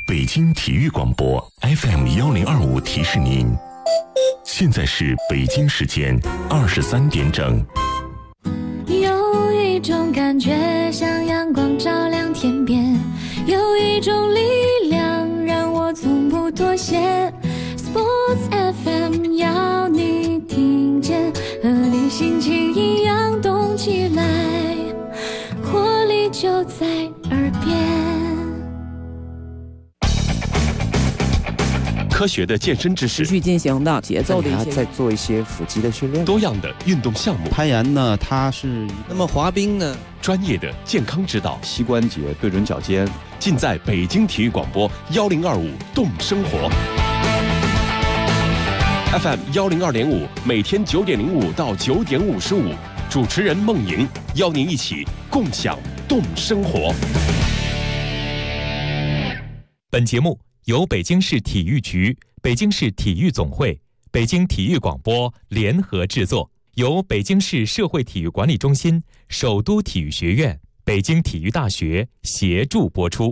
北京体育广播 FM1025提示您，现在是北京时间23点整。 有一种感觉像阳光照亮天边，有一种力量让我从不妥协。Sports FM 要你听见，和你心情一样动起来，活力就在耳边。 科学的健身知识， 持续进行的节奏的一些， 再做一些腹肌的训练。 多样的运动项目， 攀岩呢，它是那么滑冰呢？ 专业的健康指导， 膝关节对准脚尖， 尽在北京体育广播1025动生活。FM 102.5，每天9点05到9点55，主持人孟莹邀您一起共享动生活。 本节目由北京市体育局、北京市体育总会、北京体育广播联合制作，由北京市社会体育管理中心、首都体育学院、北京体育大学协助播出。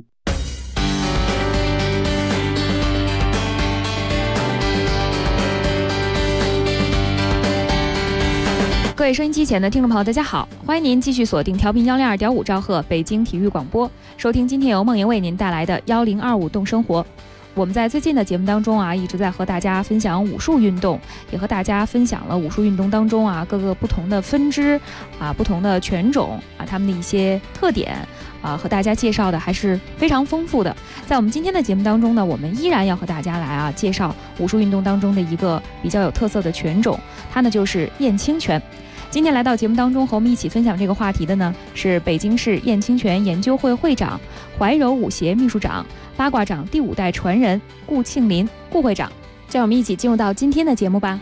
各位收音机前的听众朋友，大家好，欢迎您继续锁定调频102.5兆赫北京体育广播，收听今天由孟莹为您带来的1025动生活。我们在最近的节目当中啊，一直在和大家分享武术运动，也和大家分享了武术运动当中啊各个不同的分支啊、不同的拳种啊，他们的一些特点啊，和大家介绍的还是非常丰富的。在我们今天的节目当中呢，我们依然要和大家来啊介绍武术运动当中的一个比较有特色的拳种，它呢就是燕青拳。今天来到节目当中和我们一起分享这个话题的呢，是北京市燕青拳研究会会长、怀柔武协秘书长、八卦掌第5代传人顾庆林顾会长。让我们一起进入到今天的节目吧。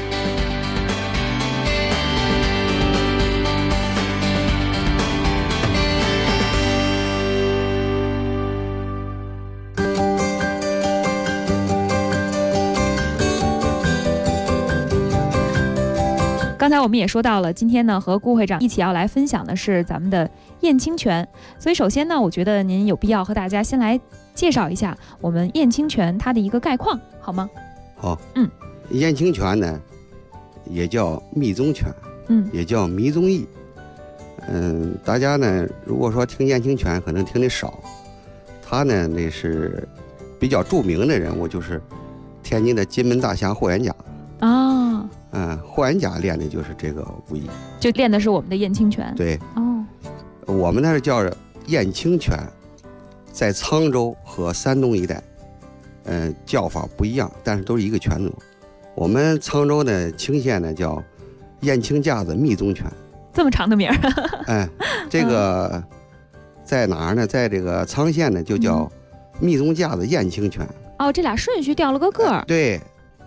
刚才我们也说到了，今天呢和顾会长一起要来分享的是咱们的燕青拳，所以首先呢，我觉得您有必要和大家先来介绍一下我们燕青拳它的一个概况，好吗？ 好，燕青拳呢，也叫密宗拳，也叫迷宗义。大家呢，如果说听燕青拳，可能听得少。他呢，那是比较著名的人物，就是天津的金门大侠霍元甲。霍元甲练的就是这个武艺， 就练的是我们的燕青拳。 对，我们那是叫燕青拳，在沧州和山东一带，叫法不一样，但是都是一个拳种。我们沧州呢，青县呢叫燕青架子密宗拳， 这么长的名儿。 这个在哪儿呢？在这个沧县呢，就叫密宗架子燕青拳。 这俩顺序调了个个儿。 对，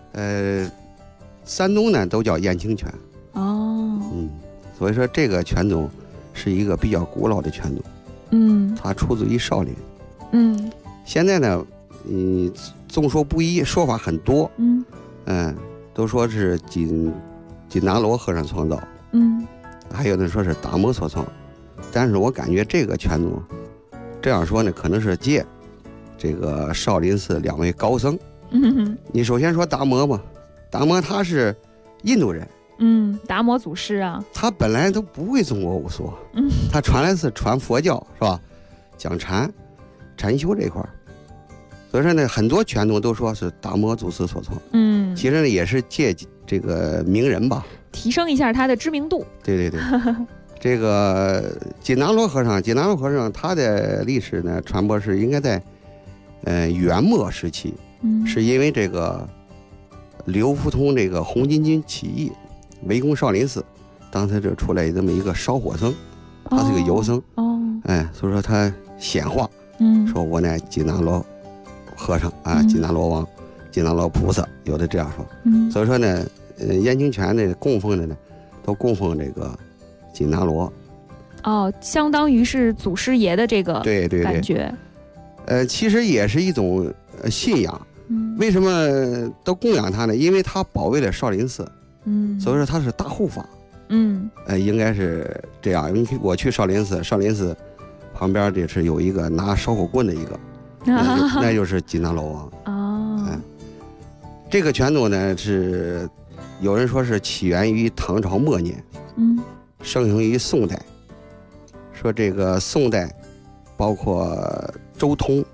山东呢都叫燕青拳。所以说这个拳种是一个比较古老的拳种。它出自于少林。现在呢，众说不一，说法很多。都说是紧拿罗和尚创造。还有的说是达摩所创。但是我感觉这个拳种，这样说呢，可能是借这个少林寺2位高僧。你首先说达摩嘛。达摩他是印度人， 达摩祖师啊， 他本来都不会中国武术，他传来是传佛教是吧？讲禅修这块，所以说呢，很多拳种都说是达摩祖师所创，其实呢也是借这个名人吧， 提升一下他的知名度。 对，这个紧拿罗和尚他的历史呢传播是应该在元末时期，是因为这个刘福通这个红巾军起义围攻少林寺，当时就出来这么一个烧火僧，他是个游僧。所以说他显化，说我呢紧拿罗和尚啊，紧拿罗王，紧拿罗菩萨，有的这样说。所以说呢，燕青拳的供奉的呢，都供奉这个紧拿罗。 相当于是祖师爷的这个感觉。 其实也是一种信仰。为什么都供养他呢？因为他保卫了少林寺，所以说他是大护法。应该是这样。我去少林寺旁边这是有一个拿烧火棍的一个， 那就是锦囊楼王。 哦， 这个拳种呢是有人说是起源于唐朝末年，盛行于宋代。说这个宋代包括周通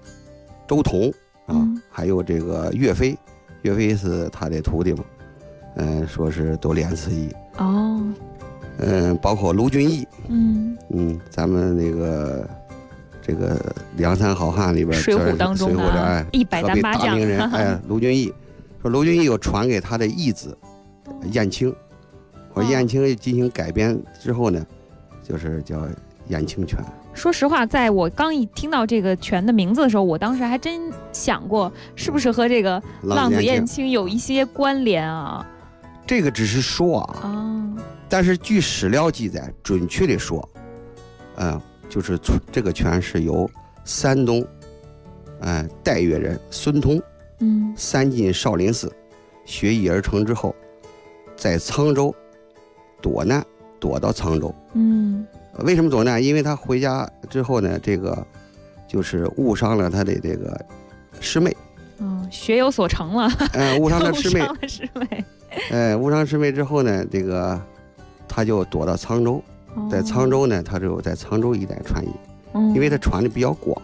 还有这个岳飞是他的徒弟嘛，说是都练此役。 哦， 包括卢俊义，咱们那个这个梁山好汉里边， 水浒当中的100单八将名人，卢俊义，说卢俊义又传给他的义子燕青，燕青进行改编之后呢，就是叫燕青拳。 说实话，在我刚一听到这个拳的名字的时候，我当时还真想过，是不是和这个浪子燕青有一些关联啊？ 这个只是说啊，但是据史料记载，准确的说，就是这个拳是由山东，代岳人孙通，三进少林寺学艺而成之后，在沧州躲难，躲到沧州。为什么躲难？因为他回家之后呢，这个就是误伤了他的这个师妹。 学有所成了。 误伤了师妹。误伤师妹之后呢，这个他就躲到沧州，在沧州呢，他就在沧州一带传艺，因为他传的比较广。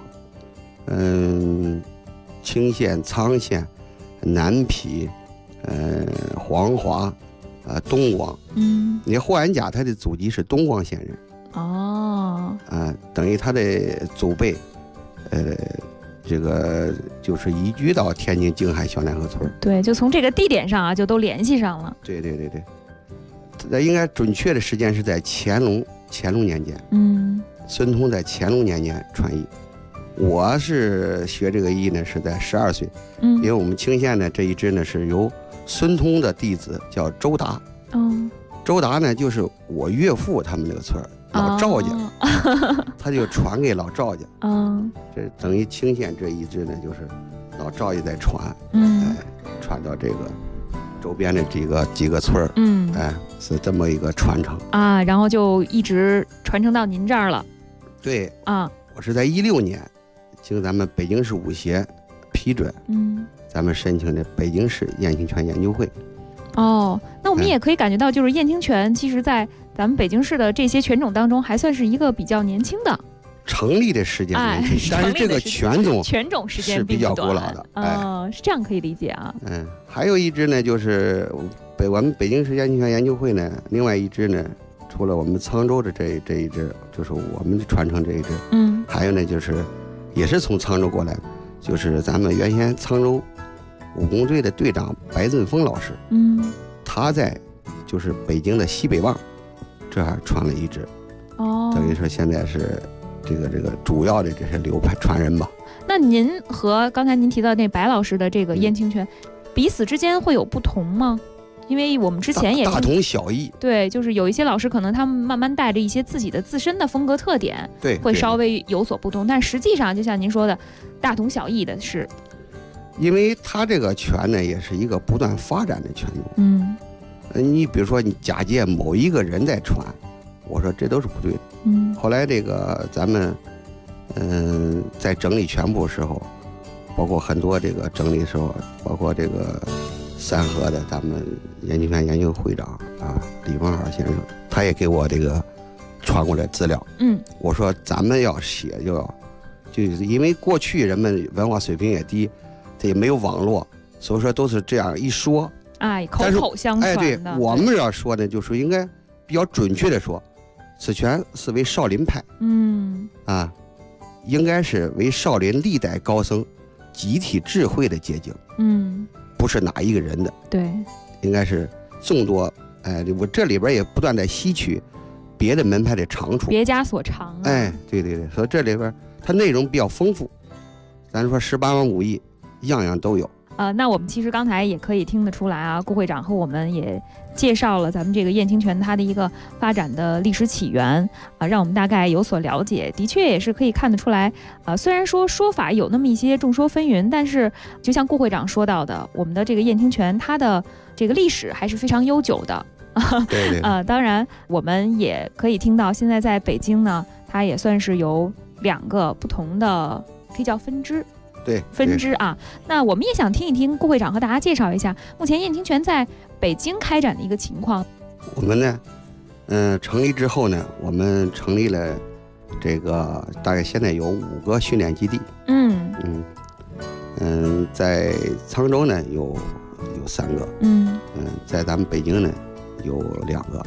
青县、沧县、南邳、黄华、东光。你看霍元甲他的祖籍是东光县人。等于他的祖辈，这个就是移居到天津静海小南河村。对， 就从这个地点上啊，就都联系上了。 对。那应该准确的时间是在乾隆年间。孙通在乾隆年间传艺。我是学这个艺呢，是在12岁。因为我们青县呢这一支呢是由孙通的弟子叫周达。周达呢就是我岳父他们那个村老赵家，他就传给老赵家。这等于青县这一支呢，就是老赵家在传，传到这个周边的几个村是这么一个传承啊，然后就一直传承到您这儿了。 对啊，我是在16年，经咱们北京市武协批准，咱们申请的北京市燕青拳研究会。 那我们也可以感觉到，就是燕青拳，其实在咱们北京市的这些拳种当中，还算是一个比较年轻的。 成立的时间年轻，但是这个拳种时间是比较古老的。 是这样可以理解啊。 还有一支呢，就是我们北京市燕青拳研究会呢，另外一支呢，除了我们沧州的这一支，就是我们的传承这一支。还有呢，就是也是从沧州过来的，就是咱们原先沧州武工队的队长白振峰老师，他在就是北京的西北望这儿传了一支，等于说现在是这个主要的这些流派传人吧。 那您和刚才您提到那白老师的这个燕青拳，彼此之间会有不同吗？因为我们之前也大同小异。对， 就是有一些老师可能他们慢慢带着一些自己的自身的风格特点， 对， 会稍微有所不同，但实际上就像您说的，大同小异的是。 因为他这个拳呢，也是一个不断发展的拳种。你比如说你假借某一个人在传，我说这都是不对的。后来这个咱们在整理拳部的时候，包括很多这个整理的时候，包括这个三河的咱们燕青拳研究会长李文豪先生，他也给我这个传过来资料。我说咱们要写就是因为过去人们文化水平也低，这也没有网络，所以说都是这样一说， 口口相传的。 对，我们要说的就是应该比较准确的说，此拳是为少林派。应该是为少林历代高僧集体智慧的结晶。不是哪一个人的。对，应该是众多。我这里边也不断在吸取别的门派的长处， 别家所长。 对，所以这里边它内容比较丰富。咱说18般武艺，样样都有。 那我们其实刚才也可以听得出来啊，顾会长和我们也介绍了咱们这个燕青拳它的一个发展的历史起源让我们大概有所了解。的确也是可以看得出来虽然说法有那么一些众说纷纭，但是就像顾会长说到的，我们的这个燕青拳它的这个历史还是非常悠久的。 对。 当然我们也可以听到现在在北京呢，它也算是由2个不同的可以叫分支对分支啊。那我们也想听一听顾会长和大家介绍一下目前燕青拳在北京开展的一个情况。 我们呢，成立之后呢，我们成立了这个大概现在有5个训练基地。在沧州呢有3个。在咱们北京呢有2个。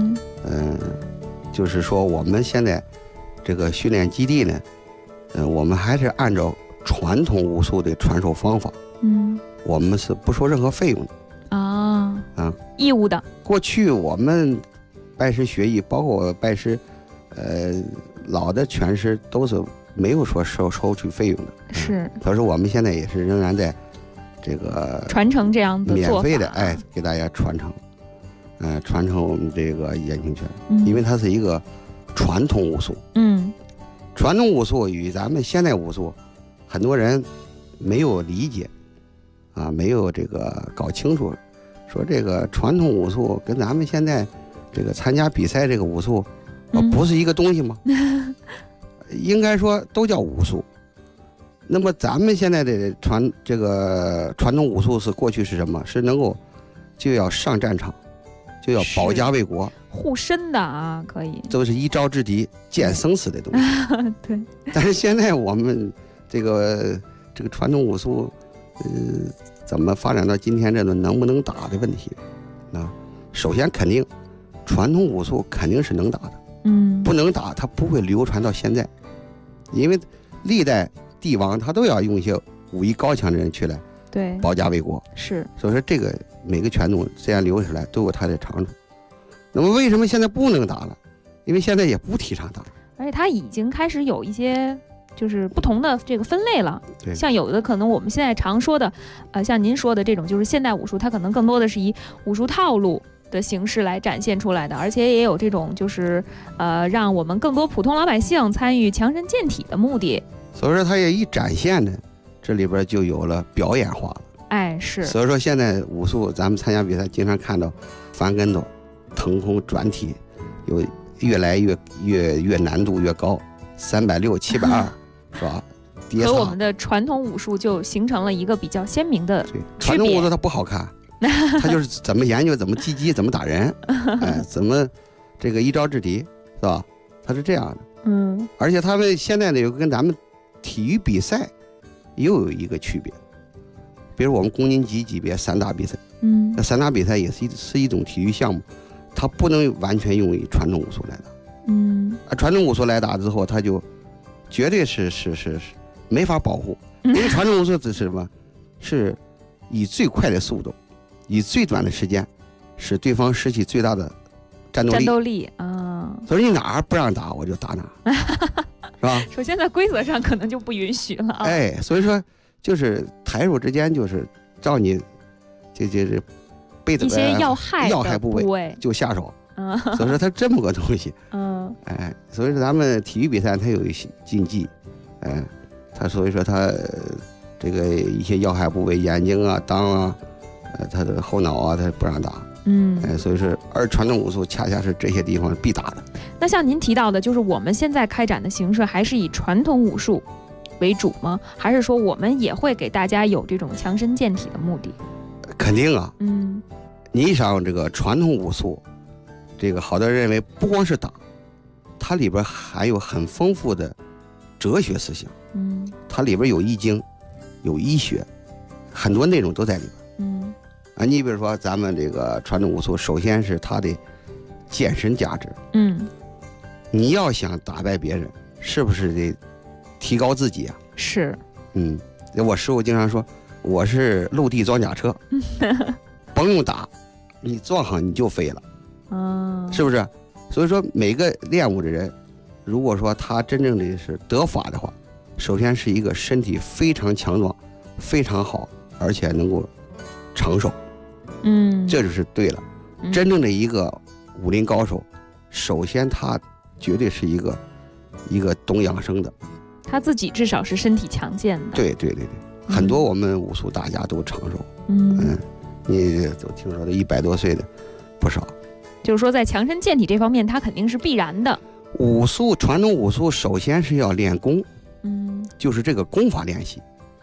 就是说我们现在这个训练基地呢，我们还是按照传统武术的传授方法。我们是不收任何费用的。义务的。过去我们拜师学艺，包括拜师，老的拳师都是没有说收取费用的。是。可是我们现在也是仍然在这个传承这样的做法， 免费的给大家传承，传承我们这个燕青拳，因为它是一个传统武术。传统武术与咱们现代武术，很多人没有理解，没有这个搞清楚。说这个传统武术跟咱们现在这个参加比赛这个武术，不是一个东西吗？应该说都叫武术。那么咱们现在的这个传统武术是过去是什么？是能够就要上战场，就要保家卫国、 护身的啊，可以。 都是一招制敌、见生死的东西。 对。 但是现在我们这个传统武术，怎么发展到今天这种能不能打的问题？首先肯定，传统武术肯定是能打的。不能打，它不会流传到现在，因为历代帝王他都要用一些武艺高强的人去来保家卫国。是。所以说这个每个拳种这样留下来都有它的长处。那么为什么现在不能打了？因为现在也不提倡打， 而且它已经开始有一些就是不同的这个分类了。对。像有的可能我们现在常说的，像您说的这种就是现代武术，它可能更多的是以武术套路的形式来展现出来的，而且也有这种就是让我们更多普通老百姓参与强身健体的目的。 所以说它也一展现呢，这里边就有了表演化了。是。所以说现在武术咱们参加比赛经常看到翻跟头、腾空转体，有越来越难度越高，360、720是吧？ 和我们的传统武术就形成了一个比较鲜明的区别。 传统武术它不好看。他就是怎么研究，怎么击击，怎么打人，怎么这个一招制敌，是吧？他是这样的。而且他们现在呢，有跟咱们体育比赛又有一个区别，比如我们公斤级别散打比赛，那散打比赛也是一种体育项目，它不能完全用于传统武术来打。传统武术来打之后，它就绝对是没法保护，因为传统武术只是什么？是以最快的速度。以最短的时间，使对方失去最大的战斗力啊！所以你哪儿不让打，我就打哪儿，是吧？ 首先在规则上可能就不允许了。 所以说就是台手之间就是照你就是背的一些要害部位就下手。所以说它这么个东西。所以说咱们体育比赛它有一些禁忌，它所以说它这个一些要害部位，眼睛啊、裆啊。他的后脑啊，他不让打，所以说，而传统武术恰恰是这些地方必打的。 那像您提到的，就是我们现在开展的形式还是以传统武术为主吗？还是说我们也会给大家有这种强身健体的目的？ 肯定啊，你想这个传统武术，这个好多人认为不光是打，它里边含有很丰富的哲学思想，它里边有易经，有医学，很多内容都在里边。你比如说咱们这个传统武术，首先是它的健身价值。你要想打败别人，是不是得提高自己啊？ 是。 我师傅经常说，我是陆地装甲车，甭用打，你撞上你就飞了。是不是？所以说每个练武的人，如果说他真正的是得法的话，首先是一个身体非常强壮、非常好，而且能够长寿。这就是对了。真正的一个武林高手，首先他绝对是一个懂养生的， 他自己至少是身体强健的。 对，很多我们武术大家都长寿。你都听说的100多岁的不少。 就是说在强身健体这方面，它肯定是必然的。 传统武术首先是要练功，就是这个功法练习。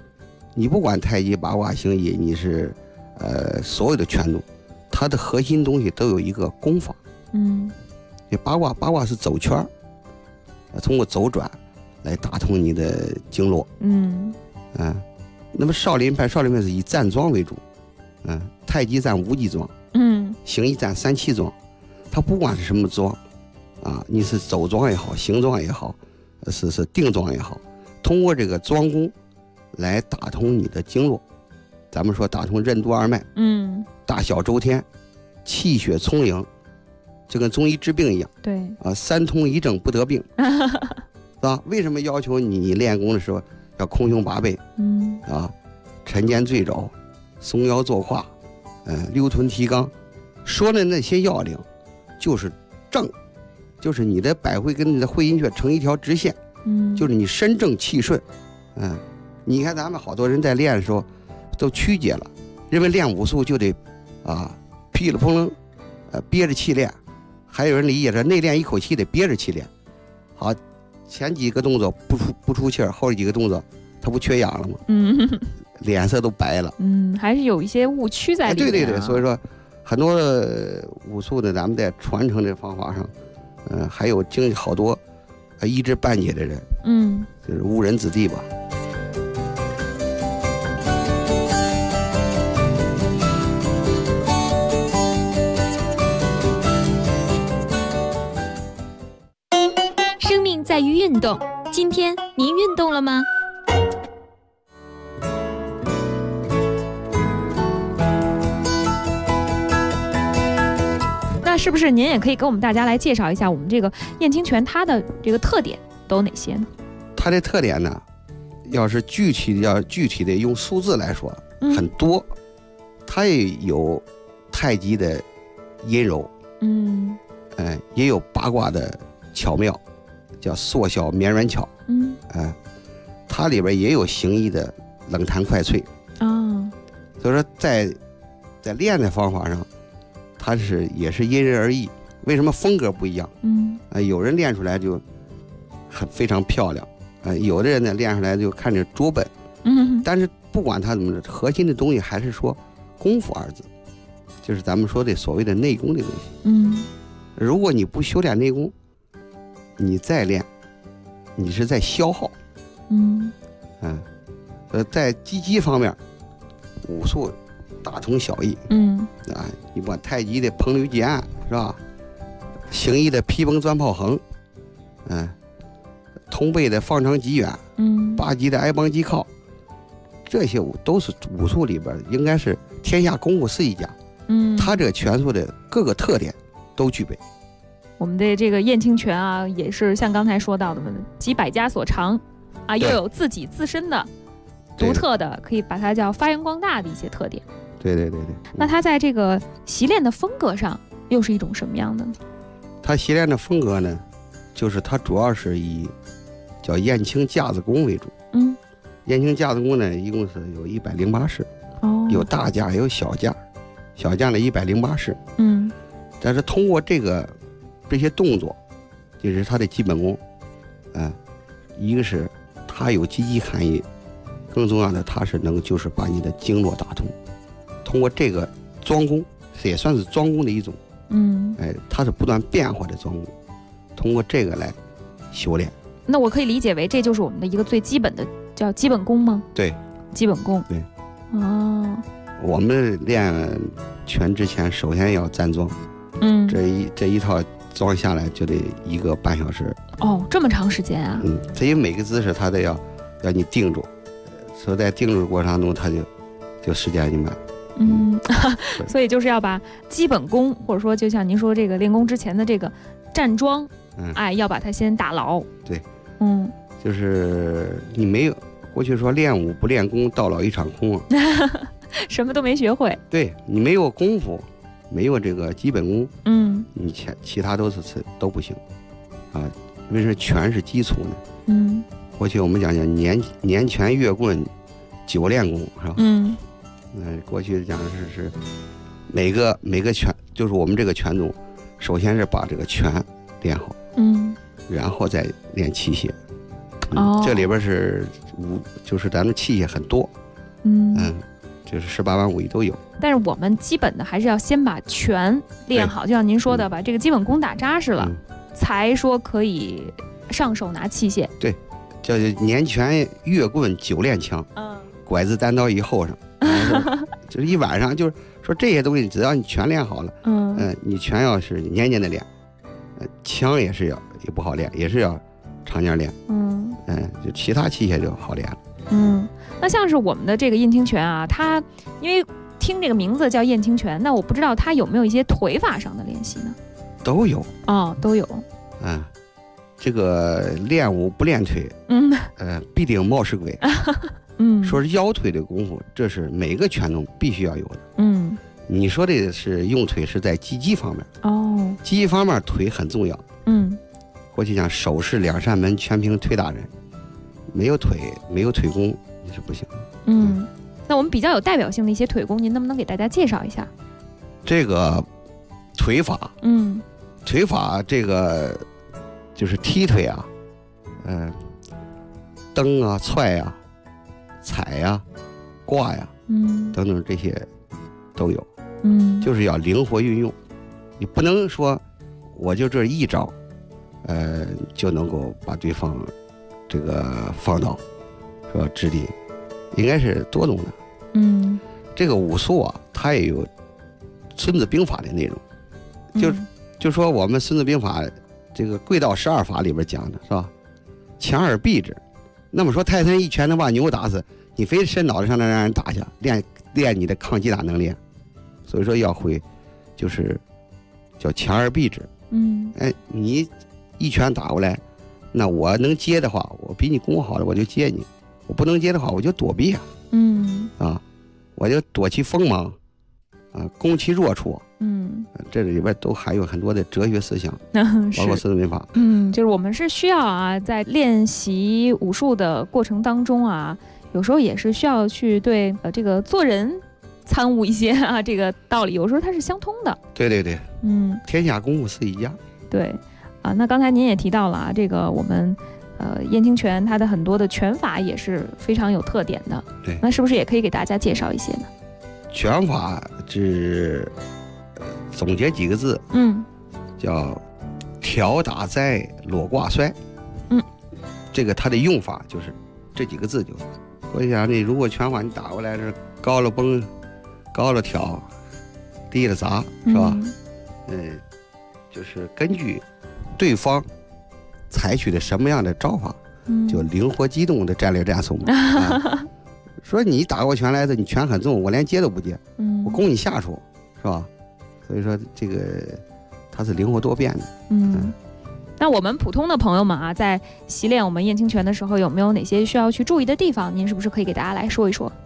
你不管太极、八卦、形意，你是所有的拳种，它的核心东西都有一个功法。八卦是走圈儿，通过走转来打通你的经络。那么少林派是以站桩为主，太极站无极桩，形意站三气桩。它不管是什么桩啊，你是走桩也好，行桩也好，是定桩也好，通过这个桩功来打通你的经络。咱们说打通任督二脉，大小周天，气血充盈，就跟中医治病一样。 对啊，三通一正不得病，是吧？为什么要求你练功的时候要空胸拔背？沉肩坠肘，松腰坐胯，溜臀提肛，说的那些要领，就是正，就是你的百会跟你的会阴穴成一条直线，就是你身正气顺。你看咱们好多人在练的时候都曲解了，认为练武术就得噼里砰楞，憋着气练，还有人理解着内练一口气得憋着气练。好，前几个动作不出气儿，后几个动作它不缺氧了吗？脸色都白了。 还是有一些误区在里面。 对，所以说很多武术的咱们在传承的方法上，还有经历好多一知半解的人，就是误人子弟吧。 生命在于运动，今天您运动了吗？ 那是不是您也可以给我们大家来介绍一下我们这个燕青拳它的这个特点都有哪些呢？ 它的特点呢，要具体的用数字来说，很多。它也有太极的阴柔，也有八卦的巧妙，叫缩小绵软巧，它里边也有形意的冷弹快脆。所以说在练的方法上，它也是因人而异。为什么风格不一样？有人练出来就非常漂亮，有的人呢练出来就看着拙笨。但是不管它怎么着，核心的东西还是说功夫二字，就是咱们说的所谓的内功的东西。如果你不修炼内功，你再练，你是在消耗。在积极方面，武术大同小异。你把太极的掤捋挤按是吧？形意的劈崩钻炮横，通背的放长击远，八极的挨帮击靠，这些都是武术里边应该是天下功夫是一家。他这个拳术的各个特点都具备。 我们的这个燕青拳啊，也是像刚才说到的集百家所长啊，又有自己自身的独特的，可以把它叫发扬光大的一些特点。 对。 那它在这个习练的风格上又是一种什么样的呢？ 它习练的风格呢，就是它主要是以叫燕青架子功为主。燕青架子功呢，一共是有108式，有大架也有小架，小架呢108式。但是通过这些动作，就是它的基本功。一个是它有积极含义，更重要的它是就是把你的经络打通。通过这个桩功，也算是桩功的一种。它是不断变化的桩功，通过这个来修炼。 那我可以理解为这就是我们的一个最基本的叫基本功吗？ 对， 基本功。 对。我们练拳之前，首先要站桩。这一套桩下来就得1个半小时。 这么长时间啊？ 这些每个姿势它都要你定住，所以在定住的过程当中，它就时间就慢。 所以就是要把基本功，或者说就像您说这个练功之前的这个站桩，要把它先打牢。 对，就是你没有过去说练武不练功，到老一场空。 什么都没学会。对， 你没有功夫，没有这个基本功，你其他都不行啊。因为是拳是基础呢。过去我们讲年拳月棍久练功，是吧？过去讲是每个拳，就是我们这个拳种，首先是把这个拳练好，然后再练器械。这里边就是咱们器械很多， 就是18万、51都有。 但是我们基本的还是要先把拳练好，就像您说的，把这个基本功打扎实了，才说可以上手拿器械。 对，叫年拳月棍久练枪，拐子单刀一后上，就是一晚上，就是说这些东西，只要你全练好了，你拳要是年年的练，枪也不好练，也是要常年练，就其他器械就好练了。 那像是我们的这个燕青拳啊，它因为听这个名字叫燕青拳，那我不知道它有没有一些腿法上的练习呢？ 都有都有。 这个练武不练腿，必定冒失鬼。说是腰腿的功夫，这是每个拳种必须要有的。你说的是用腿是在击击方面，击击方面腿很重要。过去讲手是两扇门，全凭腿打人，没有腿功你是不行的。 那我们比较有代表性的一些腿功，您能不能给大家介绍一下？ 这个腿法，腿法这个就是踢腿啊，蹬啊、踹啊、踩呀、挂呀，等等这些都有。就是要灵活运用，你不能说我就这一招，就能够把对方这个放倒，说质地应该是多种的。这个武术啊，它也有《孙子兵法》的内容，就说我们《孙子兵法》这个贵道12法里边讲的是吧？强而避之。那么说泰山一拳能把牛打死，你非伸脑袋上来让人打下，练你的抗击打能力。所以说要会，就是叫强而避之。你一拳打过来，那我能接的话，我比你功好了，我就接你；我不能接的话，我就躲避啊。我就躲其锋芒，攻其弱处。这里边都含有很多的哲学思想，包括《孙子兵法》。 就是我们是需要啊，在练习武术的过程当中啊，有时候也是需要去对这个做人参悟一些啊，这个道理有时候它是相通的。 对，天下功夫是一样。对啊，那刚才您也提到了啊，这个我们燕青拳它的很多的拳法也是非常有特点的。 对， 那是不是也可以给大家介绍一些呢？ 拳法只总结几个字，叫挑打摘裸挂摔。这个它的用法就是这几个字就。我想你如果拳法你打过来是高了崩，高了挑，低了砸，是吧？就是根据对方采取的什么样的招法，就灵活机动的战略战术嘛。说你打过拳来的，你拳很重，我连接都不接，我攻你下处，是吧？所以说这个它是灵活多变的。 那我们普通的朋友们啊，在习练我们燕青拳的时候，有没有哪些需要去注意的地方？您是不是可以给大家来说一说？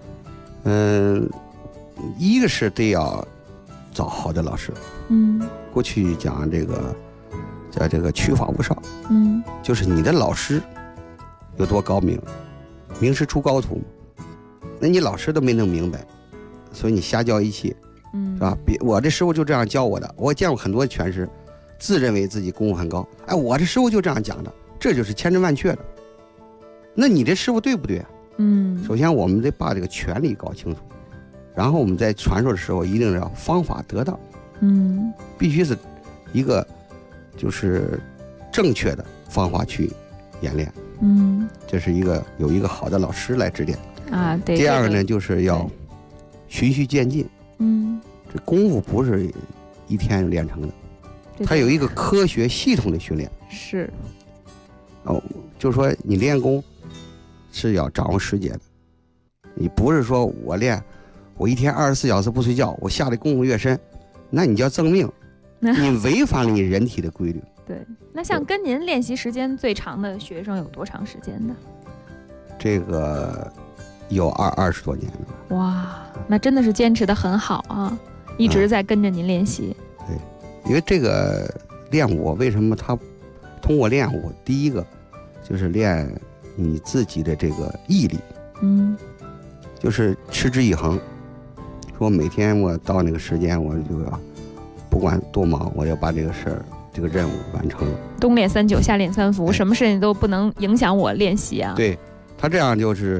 一个是得要找好的老师。过去讲这个叫这个取法不少。就是你的老师有多高明，名师出高徒，那你老师都没弄明白，所以你瞎教一气，是吧？我这师傅就这样教我的，我见过很多拳师自认为自己功夫很高，我这师傅就这样讲的，这就是千真万确的。那你这师傅对不对啊？首先我们得把这个权利搞清楚，然后我们在传授的时候一定要方法得当，必须是一个就是正确的方法去演练，这是有一个好的老师来指点啊。对。第二个呢，就是要循序渐进，这功夫不是一天练成的，它有一个科学系统的训练。 是。 就是说你练功是要掌握时节的，你不是说我一天24小时不睡觉，我下的功夫越深，那你叫赠命，你违反了你人体的规律。 对，那像跟您练习时间最长的学生有多长时间呢？ 这个有20多年了。 哇，那真的是坚持得很好啊，一直在跟着您练习。 对，因为这个练武，为什么他通过练武，第一个就是练你自己的这个毅力，就是持之以恒。说每天我到那个时间，我就要不管多忙，我要把这个事儿、这个任务完成了。 冬练3九，夏练3伏，什么事情都不能影响我练习啊。 对，他这样就是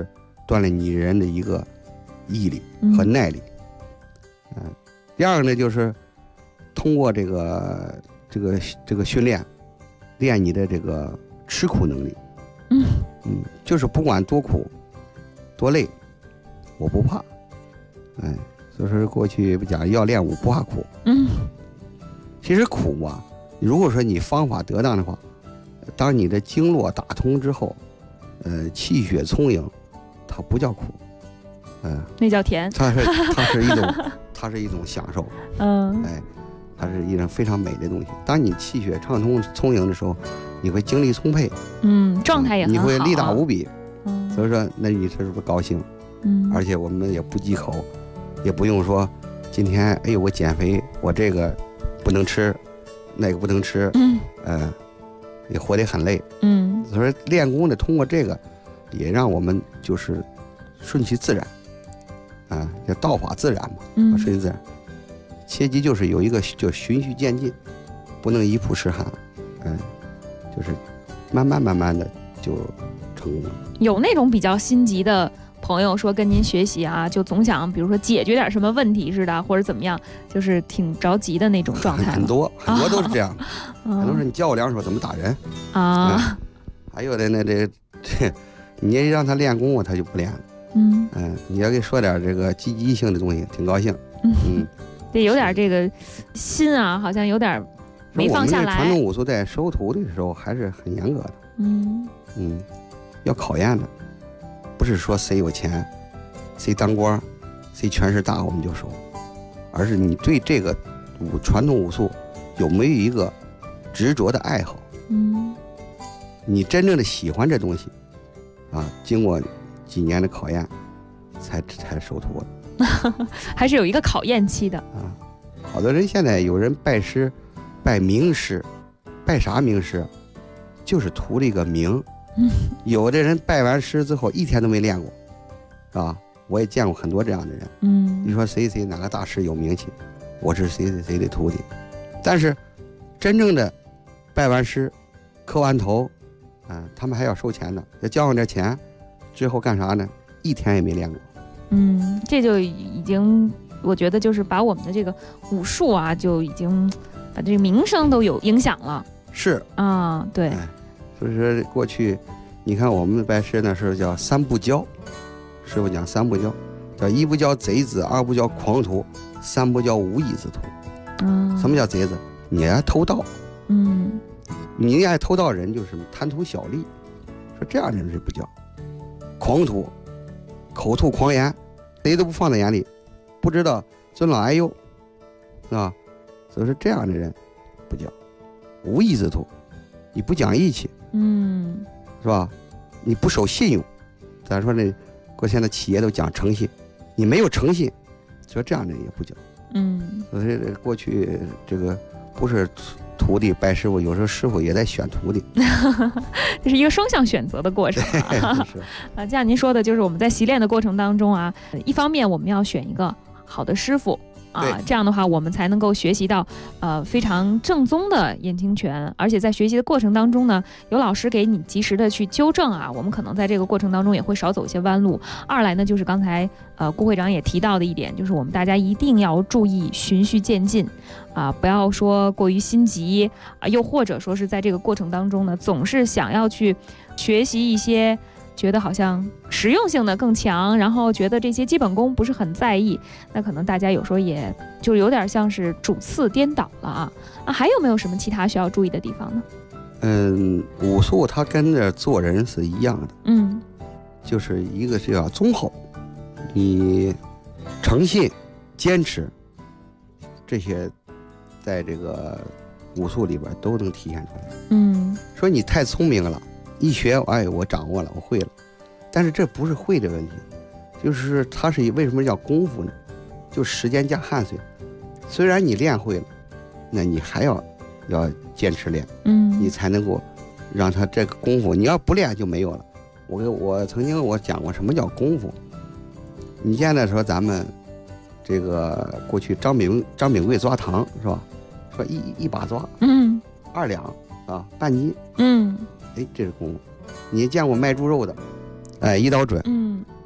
锻炼你人的一个毅力和耐力。第二个呢，就是通过这个训练，练你的这个吃苦能力。就是不管多苦多累，我不怕。所以说过去不讲要练武不怕苦。其实苦啊，如果说你方法得当的话，当你的经络打通之后，气血充盈，它不叫苦。 那叫甜。 它是一种享受。它是一种非常美的东西。当你气血畅通充盈的时候，你会精力充沛， 状态也很好， 你会力大无比。所以说，那你是不是高兴？而且我们也不忌口，也不用说今天哎呦我减肥，我这个不能吃，那个不能吃，也活得很累。所以说练功的通过这个，也让我们就是顺其自然，叫道法自然嘛，顺其自然。切记就是有一个就循序渐进，不能一曝十寒，就是慢慢的就成功了。有那种比较心急的朋友说跟您学习啊，就总想比如说解决点什么问题似的，或者怎么样，就是挺着急的那种状态。很多都是这样，很多是你教我2手怎么打人啊，还有的呢你让他练功他就不练了。你要给说点这个积极性的东西，挺高兴。这有点这个心啊，好像有点没放下来。 我们传统武术在收徒弟的时候还是很严格的。要考验的，不是说谁有钱，谁当官，谁权势大我们就收，而是你对这个传统武术有没有一个执着的爱好。你真正的喜欢这东西啊，经过几年的考验才收徒的。 还是有一个考验期的啊。好多人现在有人拜师，拜名师，拜啥名师？就是图了一个名。有的人拜完师之后一天都没练过，啊，我也见过很多这样的人。你说谁哪个大师有名气，我是谁的徒弟，但是真正的拜完师，磕完头，他们还要收钱的，要交上点钱，之后干啥呢？一天也没练过。 这就已经，我觉得就是把我们的这个武术啊，就已经把这个名声都有影响了。 是啊，对。 所以说过去，你看我们拜师那时候叫3不教，师傅讲3不教，叫1不教贼子，2不教狂徒，3不教无义之徒。什么叫贼子？你爱偷盗。你爱偷盗人就是贪图小利，说这样的人是不教。狂徒。口吐狂言，谁都不放在眼里，不知道尊老爱幼，啊，所以说这样的人不叫无义之徒，你不讲义气，是吧？你不守信用，咱说那现在企业都讲诚信，你没有诚信，说这样的人也不叫。所以过去这个不是徒弟拜师傅，有时候师傅也在选徒弟。 这是一个双向选择的过程啊。就像您说的，就是我们在习练的过程当中啊，一方面我们要选一个好的师傅啊，这样的话我们才能够学习到非常正宗的燕青拳，而且在学习的过程当中呢，有老师给你及时的去纠正啊，我们可能在这个过程当中也会少走一些弯路。二来呢，就是刚才顾会长也提到的一点，就是我们大家一定要注意循序渐进啊，不要说过于心急啊，又或者说是在这个过程当中呢，总是想要去学习一些觉得好像实用性的更强，然后觉得这些基本功不是很在意，那可能大家有时候也就有点像是主次颠倒了啊。还有没有什么其他需要注意的地方呢？ 武术它跟着做人是一样的，就是一个是要忠厚，你诚信、坚持，这些在这个武术里边都能体现出来。说你太聪明了。一学，哎，我掌握了，我会了，但是这不是会的问题，就是它是为什么叫功夫呢？就时间加汗水。虽然你练会了，那你还要坚持练，你才能够让他这个功夫，你要不练就没有了。我曾经讲过什么叫功夫。你现在说咱们这个过去张炳贵抓糖是吧？说一把抓，2两啊，半斤，这是功夫。你见过卖猪肉的，一刀准，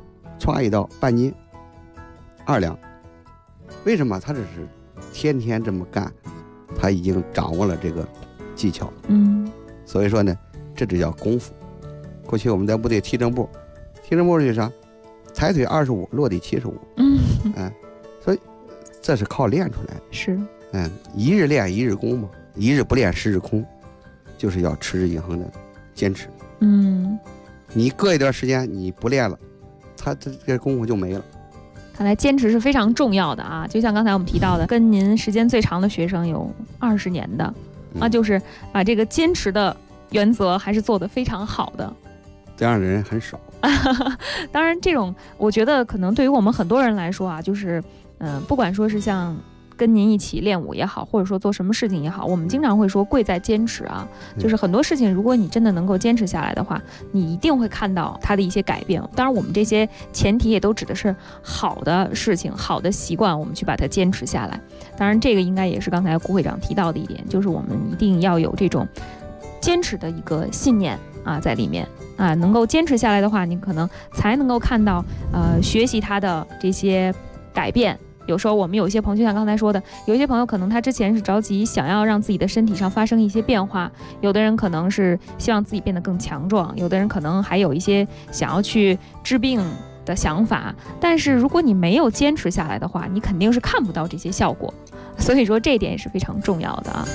歘一刀半斤，2两。为什么？他这是天天这么干，他已经掌握了这个技巧。所以说呢，这就叫功夫。过去我们在部队踢正步是啥？抬腿25，落地75。所以这是靠练出来的。 是。 一日练一日功嘛，一日不练十日空，就是要持之以恒的坚持。你隔一段时间你不练了，他这个功夫就没了。 看来坚持是非常重要的啊！就像刚才我们提到的，跟您时间最长的学生有20年的，那就是把这个坚持的原则还是做得非常好的。 这样的人很少。 当然，这种我觉得可能对于我们很多人来说啊，就是不管说是像跟您一起练武也好，或者说做什么事情也好，我们经常会说贵在坚持啊。就是很多事情，如果你真的能够坚持下来的话，你一定会看到它的一些改变。当然，我们这些前提也都指的是好的事情、好的习惯，我们去把它坚持下来。当然，这个应该也是刚才顾会长提到的一点，就是我们一定要有这种坚持的一个信念啊在里面啊，能够坚持下来的话，你可能才能够看到学习它的这些改变。有时候我们有一些朋友，就像刚才说的，有一些朋友可能他之前是着急想要让自己的身体上发生一些变化，有的人可能是希望自己变得更强壮，有的人可能还有一些想要去治病的想法。但是如果你没有坚持下来的话，你肯定是看不到这些效果。所以说这一点也是非常重要的啊。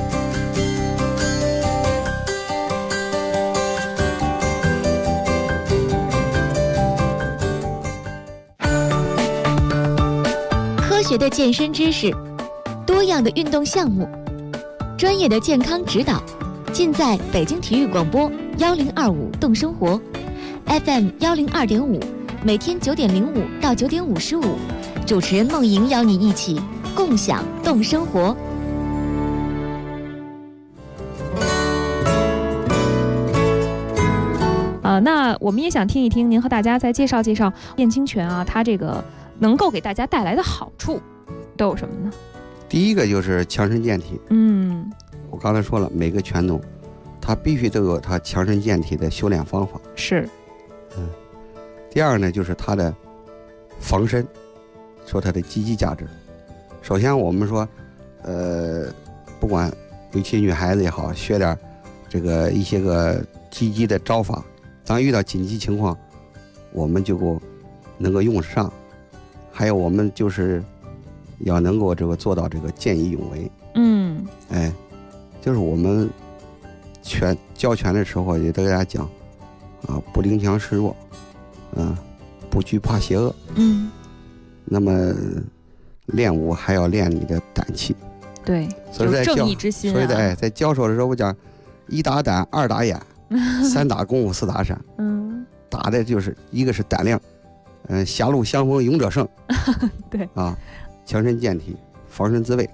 科学的健身知识，多样的运动项目，专业的健康指导，尽在北京体育广播1025动生活 FM 102.5，每天9点05到9点55，主持人梦莹邀你一起共享动生活。 那我们也想听一听您和大家再介绍介绍燕青拳啊，它这个能够给大家带来的好处都有什么呢？ 第一个就是强身健体。我刚才说了，每个拳种它必须都有它强身健体的修炼方法。 是。 第二呢，就是它的防身，说它的积极价值。首先我们说不管尤其女孩子也好，学点这个一些个积极的招法，当遇到紧急情况我们就能够用上。还有我们就是要能够这个做到这个见义勇为。就是我们教拳的时候也对大家讲啊，不凌强示弱，不惧怕邪恶。那么练武还要练你的胆气。 对， 所以在正义之心。 所以在教授的时候我讲，1打胆，2打眼，3打功夫，4打闪。打的就是一个是胆量，狭路相逢勇者胜。 对啊，强身健体，防身自卫。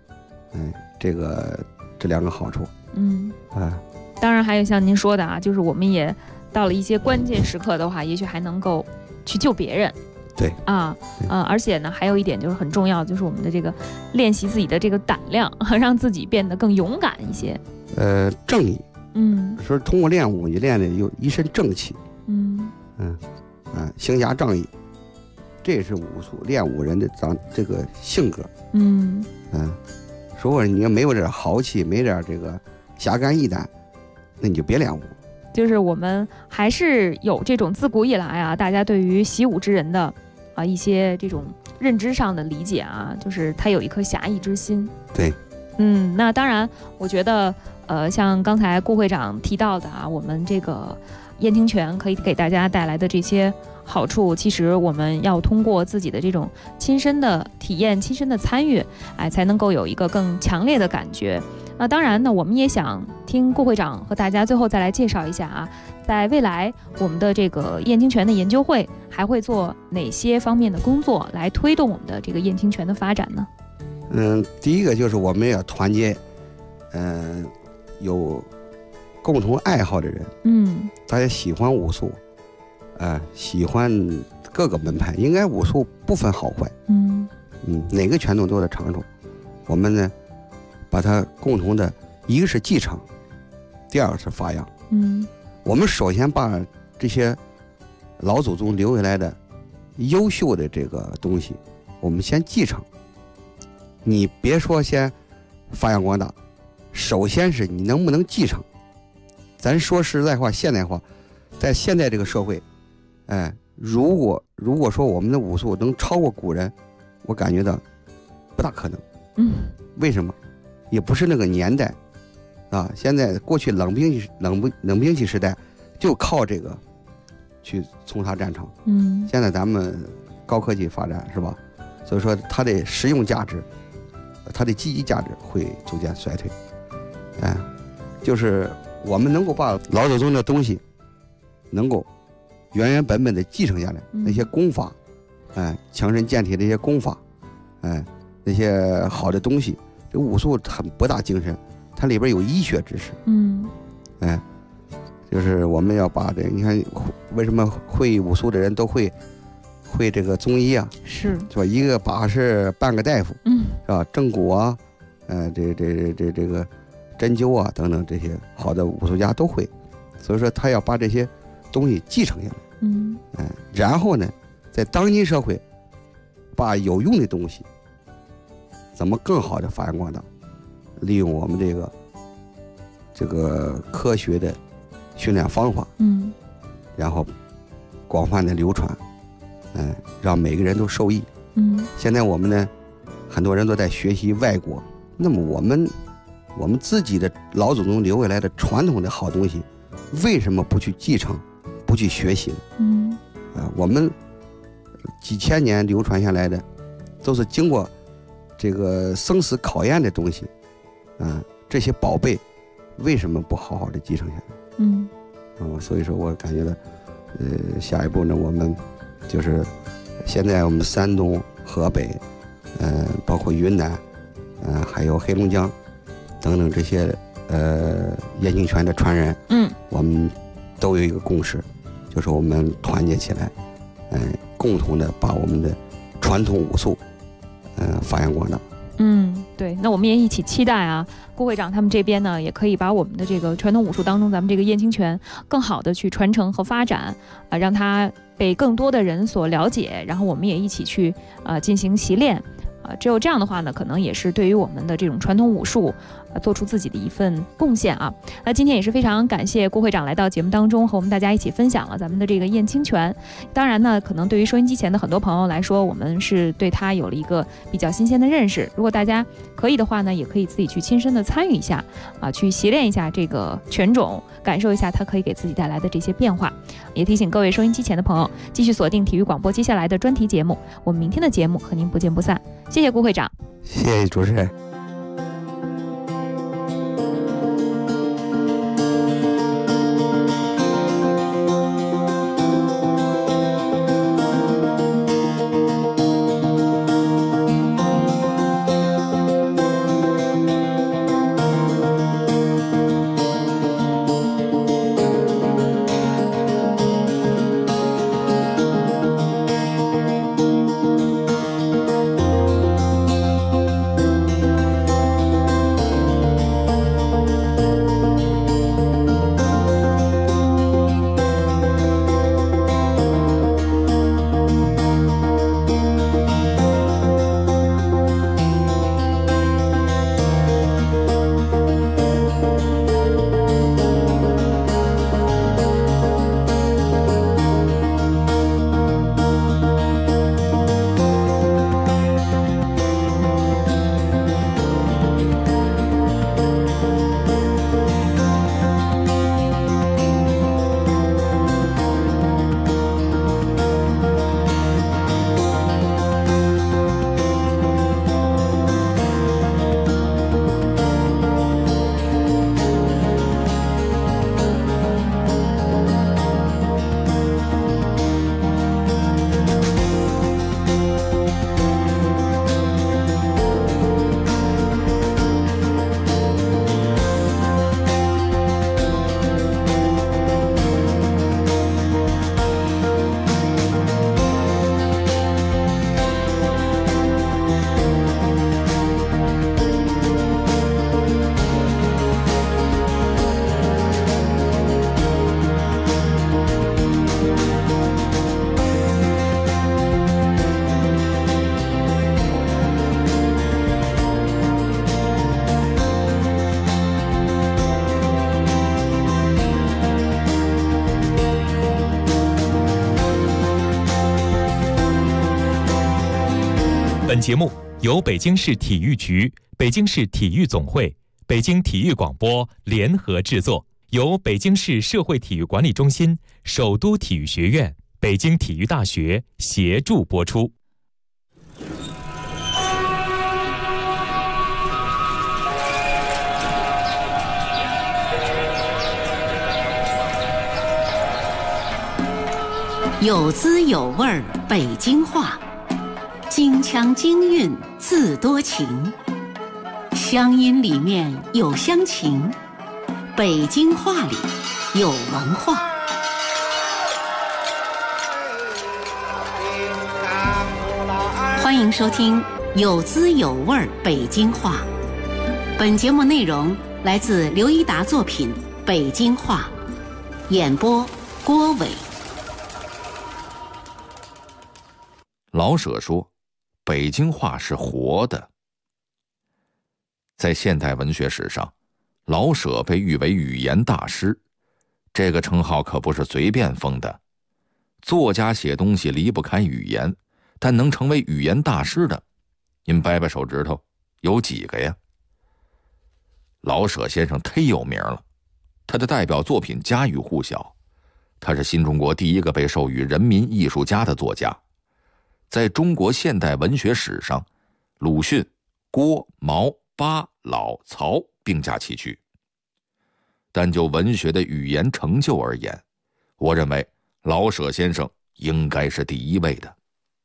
这2个好处。 当然还有像您说的啊，就是我们也到了一些关键时刻的话，也许还能够去救别人。 对而且呢，还有一点就是很重要，就是我们的这个练习自己的这个胆量，让自己变得更勇敢一些。 正义。说通过练武，你练的有一身正气。行侠仗义，这也是武术练武人的这个性格。如果你没有点豪气，没点这个侠肝义胆，那你就别练武。 就是我们还是有这种自古以来啊，大家对于习武之人的一些这种认知上的理解啊，就是他有一颗侠义之心。 对。 那当然我觉得像刚才顾会长提到的啊，我们这个燕青拳可以给大家带来的这些好处，其实我们要通过自己的这种亲身的体验、亲身的参与，才能够有一个更强烈的感觉。当然呢，我们也想听顾会长和大家最后再来介绍一下啊，在未来我们的这个燕青拳的研究会还会做哪些方面的工作来推动我们的这个燕青拳的发展呢？ 第一个就是我们要团结，有共同爱好的人，大家喜欢武术，喜欢各个门派，应该武术不分好坏，哪个拳种都有长处。我们呢，把它共同的，一个是继承，第二个是发扬。我们首先把这些老祖宗留下来的优秀的这个东西，我们先继承。你别说先发扬光大，首先是你能不能继承。咱说实在话，现代化，在现在这个社会，如果说我们的武术能超过古人，我感觉到不大可能。为什么？也不是那个年代啊。现在过去冷兵器时代，就靠这个去冲杀战场。现在咱们高科技发展是吧？所以说它的实用价值，它的积极价值会逐渐衰退。就是我们能够把老祖宗的东西能够原原本本的继承下来，那些功法，强身健体的一些功法，那些好的东西，这武术很博大精深，它里边有医学知识。就是我们要把这，你看为什么会武术的人都会这个中医啊？是吧？一个把是半个大夫，是吧？正骨啊，这个针灸啊等等，这些好的武术家都会。所以说他要把这些东西继承下来。然后呢，在当今社会，把有用的东西怎么更好的发扬光大，利用我们这个科学的训练方法，然后广泛的流传，让每个人都受益。现在我们呢，很多人都在学习外国，那么我们自己的老祖宗留下来的传统的好东西，为什么不去继承，不去学习呢？我们几千年流传下来的，都是经过这个生死考验的东西，这些宝贝为什么不好好的继承下来？所以说我感觉到，下一步呢，我们就是现在我们山东、河北，包括云南，还有黑龙江等等这些燕京拳的传人，我们都有一个共识，就是我们团结起来，共同的把我们的传统武术，发扬光大。 对，那我们也一起期待啊，郭会长他们这边呢，也可以把我们的这个传统武术当中，咱们这个燕京拳更好的去传承和发展啊，让它被更多的人所了解，然后我们也一起去进行习练。只有这样的话呢，可能也是对于我们的这种传统武术做出自己的一份贡献啊。那今天也是非常感谢郭会长来到节目当中，和我们大家一起分享了咱们的这个燕京拳。当然呢，可能对于收音机前的很多朋友来说，我们是对它有了一个比较新鲜的认识。如果大家可以的话呢，也可以自己去亲身的参与一下去习练一下这个拳种，感受一下它可以给自己带来的这些变化。也提醒各位收音机前的朋友，继续锁定体育广播接下来的专题节目，我们明天的节目和您不见不散。谢谢郭会长， 谢谢主持人。 本节目由北京市体育局、北京市体育总会、北京体育广播联合制作，由北京市社会体育管理中心、首都体育学院、北京体育大学协助播出。 有滋有味儿北京话，京腔京韵自多情，乡音里面有乡情，北京话里有文化。欢迎收听有滋有味儿北京话。本节目内容来自刘一达作品《北京话》，演播郭伟。 老舍说，北京话是活的。在现代文学史上，老舍被誉为语言大师，这个称号可不是随便封的。作家写东西离不开语言，但能成为语言大师的，您掰掰手指头，有几个呀？老舍先生忒有名了，他的代表作品家喻户晓，他是新中国第一个被授予人民艺术家的作家。在中国现代文学史上，鲁迅、郭、毛、巴、老、曹并驾齐驱。但就文学的语言成就而言，我认为老舍先生应该是第一位的。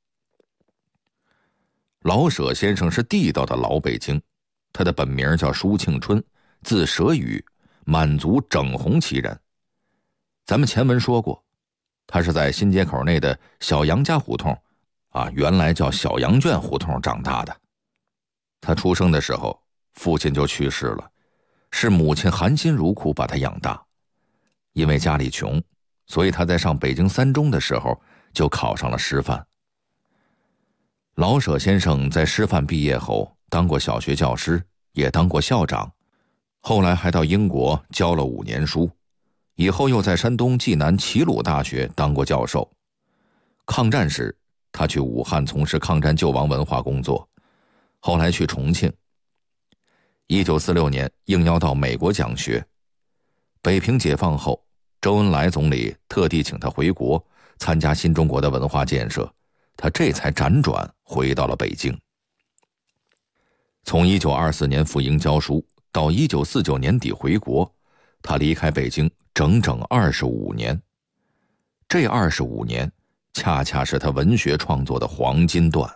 老舍先生是地道的老北京，他的本名叫舒庆春，字舍宇，满族整红旗人。咱们前文说过，他是在新街口内的小杨家胡同原来叫小羊圈胡同长大的。他出生的时候，父亲就去世了，是母亲含辛茹苦把他养大。因为家里穷，所以他在上北京三中的时候就考上了师范。老舍先生在师范毕业后当过小学教师，也当过校长，后来还到英国教了5年书，以后又在山东济南齐鲁大学当过教授。抗战时他去武汉从事抗战救亡文化工作，后来去重庆。1946年应邀到美国讲学。北平解放后，周恩来总理特地请他回国参加新中国的文化建设，他这才辗转回到了北京。从1924年赴英教书到1949年底回国，他离开北京整整25年。这25年恰恰是他文学创作的黄金段。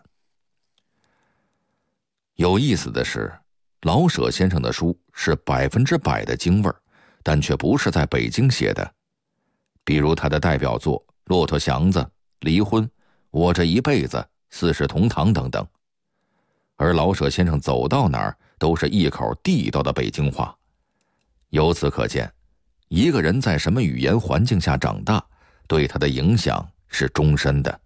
有意思的是，老舍先生的书是100%的京味儿，但却不是在北京写的。比如他的代表作《骆驼祥子》《离婚》《我这一辈子》《四世同堂》等等。而老舍先生走到哪儿都是一口地道的北京话。由此可见，一个人在什么语言环境下长大，对他的影响是终身的。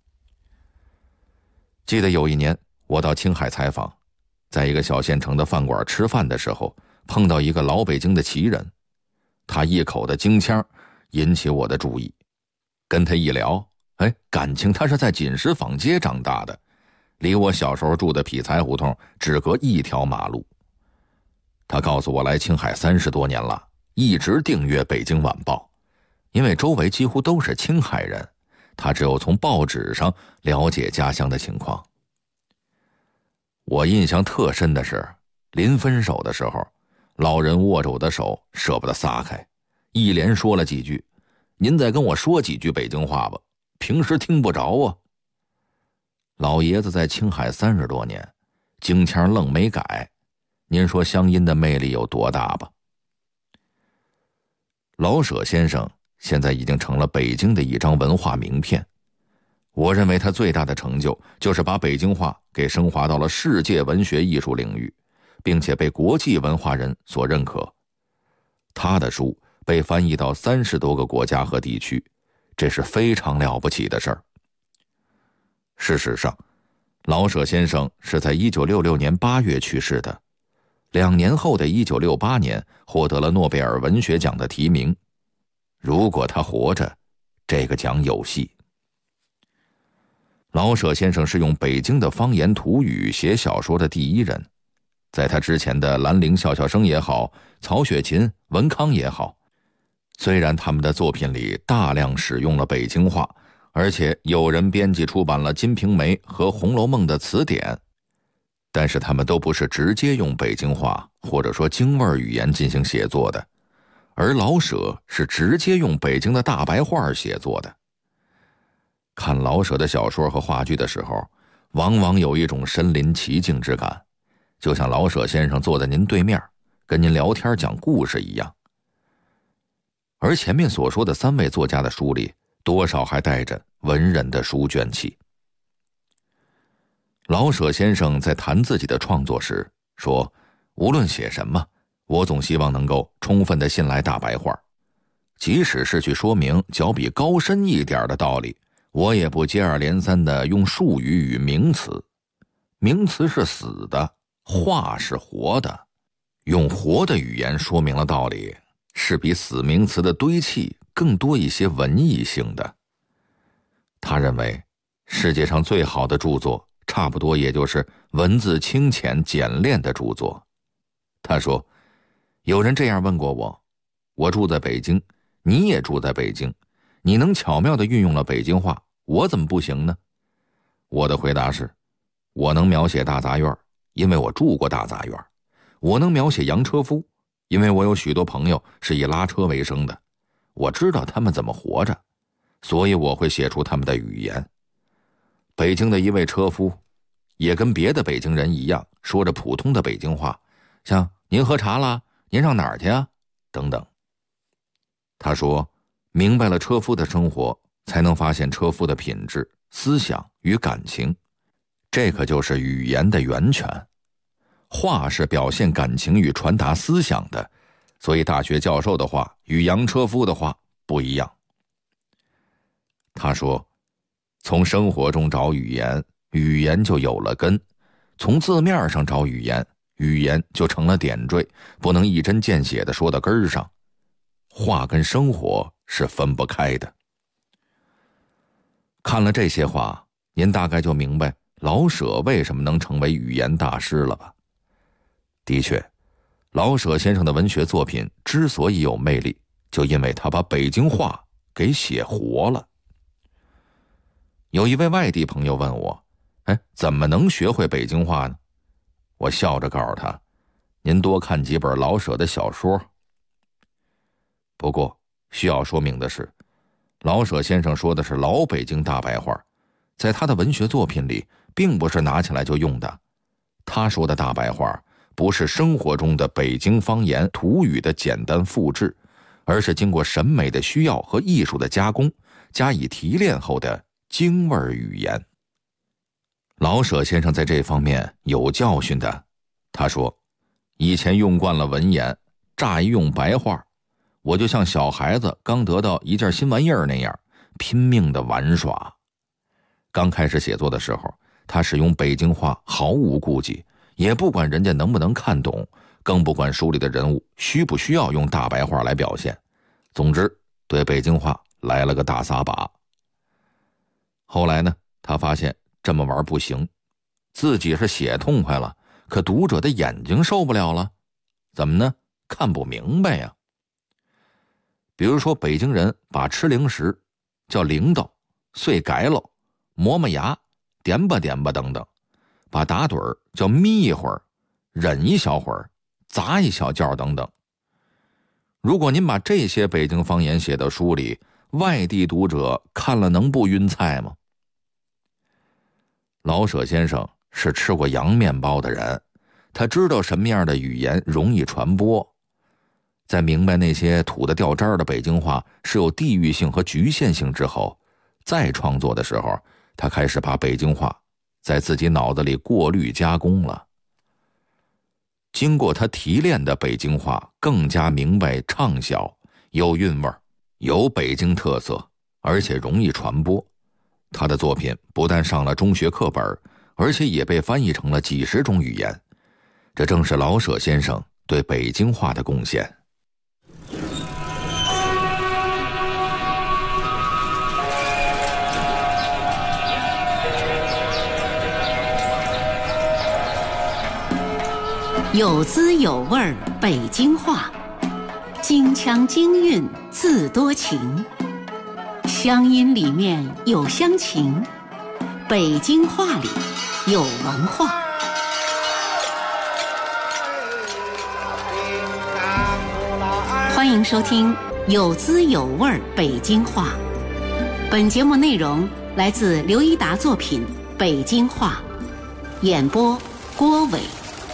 记得有一年我到青海采访，在一个小县城的饭馆吃饭的时候，碰到一个老北京的旗人，他一口的京腔引起我的注意。跟他一聊，感情他是在锦石坊街长大的，离我小时候住的匹才胡同只隔1条马路。他告诉我来青海30多年了，一直订阅《北京晚报》，因为周围几乎都是青海人，他只有从报纸上了解家乡的情况。我印象特深的是，临分手的时候，老人握着我的手舍不得撒开，一连说了几句：“您再跟我说几句北京话吧，平时听不着啊。”老爷子在青海30多年，京腔愣没改，您说乡音的魅力有多大吧？老舍先生现在已经成了北京的一张文化名片。我认为他最大的成就就是把北京话给升华到了世界文学艺术领域，并且被国际文化人所认可。他的书被翻译到30多个国家和地区，这是非常了不起的事儿。事实上，老舍先生是在1966年8月去世的，2年后的1968年获得了诺贝尔文学奖的提名。如果他活着，这个奖有戏。 老舍先生是用北京的方言土语写小说的第一人，在他之前的兰陵笑笑生也好，曹雪芹、文康也好，虽然他们的作品里大量使用了北京话，而且有人编辑出版了《金瓶梅》和《红楼梦》的词典，但是他们都不是直接用北京话或者说京味语言进行写作的，而老舍是直接用北京的大白话写作的。看老舍的小说和话剧的时候，往往有一种身临其境之感，就像老舍先生坐在您对面，跟您聊天讲故事一样。而前面所说的3位作家的书里，多少还带着文人的书卷气。老舍先生在谈自己的创作时说，无论写什么，我总希望能够充分地信赖大白话，即使是去说明较比高深一点的道理，我也不接二连三地用术语与名词。名词是死的，话是活的，用活的语言说明了道理，是比死名词的堆砌更多一些文艺性的。他认为世界上最好的著作差不多也就是文字清浅简练的著作。他说，有人这样问过我，我住在北京，你也住在北京，你能巧妙地运用了北京话，我怎么不行呢？我的回答是，我能描写大杂院，因为我住过大杂院；我能描写洋车夫，因为我有许多朋友是以拉车为生的，我知道他们怎么活着，所以我会写出他们的语言。北京的一位车夫也跟别的北京人一样，说着普通的北京话，像您喝茶啦，您上哪儿去啊，等等。他说，明白了车夫的生活，才能发现车夫的品质、思想与感情，这可就是语言的源泉。话是表现感情与传达思想的，所以大学教授的话与洋车夫的话不一样。他说，从生活中找语言，语言就有了根；从字面上找语言，语言就成了点缀，不能一针见血地说到根儿上。话跟生活是分不开的。看了这些话，您大概就明白老舍为什么能成为语言大师了吧？的确，老舍先生的文学作品之所以有魅力，就因为他把北京话给写活了。有一位外地朋友问我，怎么能学会北京话呢？我笑着告诉他，您多看几本老舍的小说。不过需要说明的是，老舍先生说的是老北京大白话，在他的文学作品里并不是拿起来就用的。他说的大白话不是生活中的北京方言土语的简单复制，而是经过审美的需要和艺术的加工，加以提炼后的京味语言。老舍先生在这方面有教训的。他说，以前用惯了文言，乍一用白话，我就像小孩子刚得到一件新玩意儿那样，拼命的玩耍。刚开始写作的时候，他使用北京话毫无顾忌，也不管人家能不能看懂，更不管书里的人物需不需要用大白话来表现。总之，对北京话来了个大撒把。后来呢，他发现这么玩不行，自己是写痛快了，可读者的眼睛受不了了。怎么呢？看不明白呀。比如说，北京人把吃零食叫铃铛、碎改喽、磨磨牙、点吧点吧等等，把打盹儿叫眯一会儿、忍一小会儿、砸一小觉等等。如果您把这些北京方言写到书里，外地读者看了能不晕菜吗？老舍先生是吃过洋面包的人，他知道什么样的语言容易传播。在明白那些土得掉渣的北京话是有地域性和局限性之后，再创作的时候，他开始把北京话在自己脑子里过滤加工了。经过他提炼的北京话更加明白畅销，有韵味，有北京特色，而且容易传播。他的作品不但上了中学课本，而且也被翻译成了几十种语言。这正是老舍先生对北京话的贡献。 有滋有味儿北京话，京腔京韵自多情，乡音里面有乡情，北京话里有文化。欢迎收听有滋有味儿北京话。本节目内容来自刘一达作品《北京话》，演播郭伟。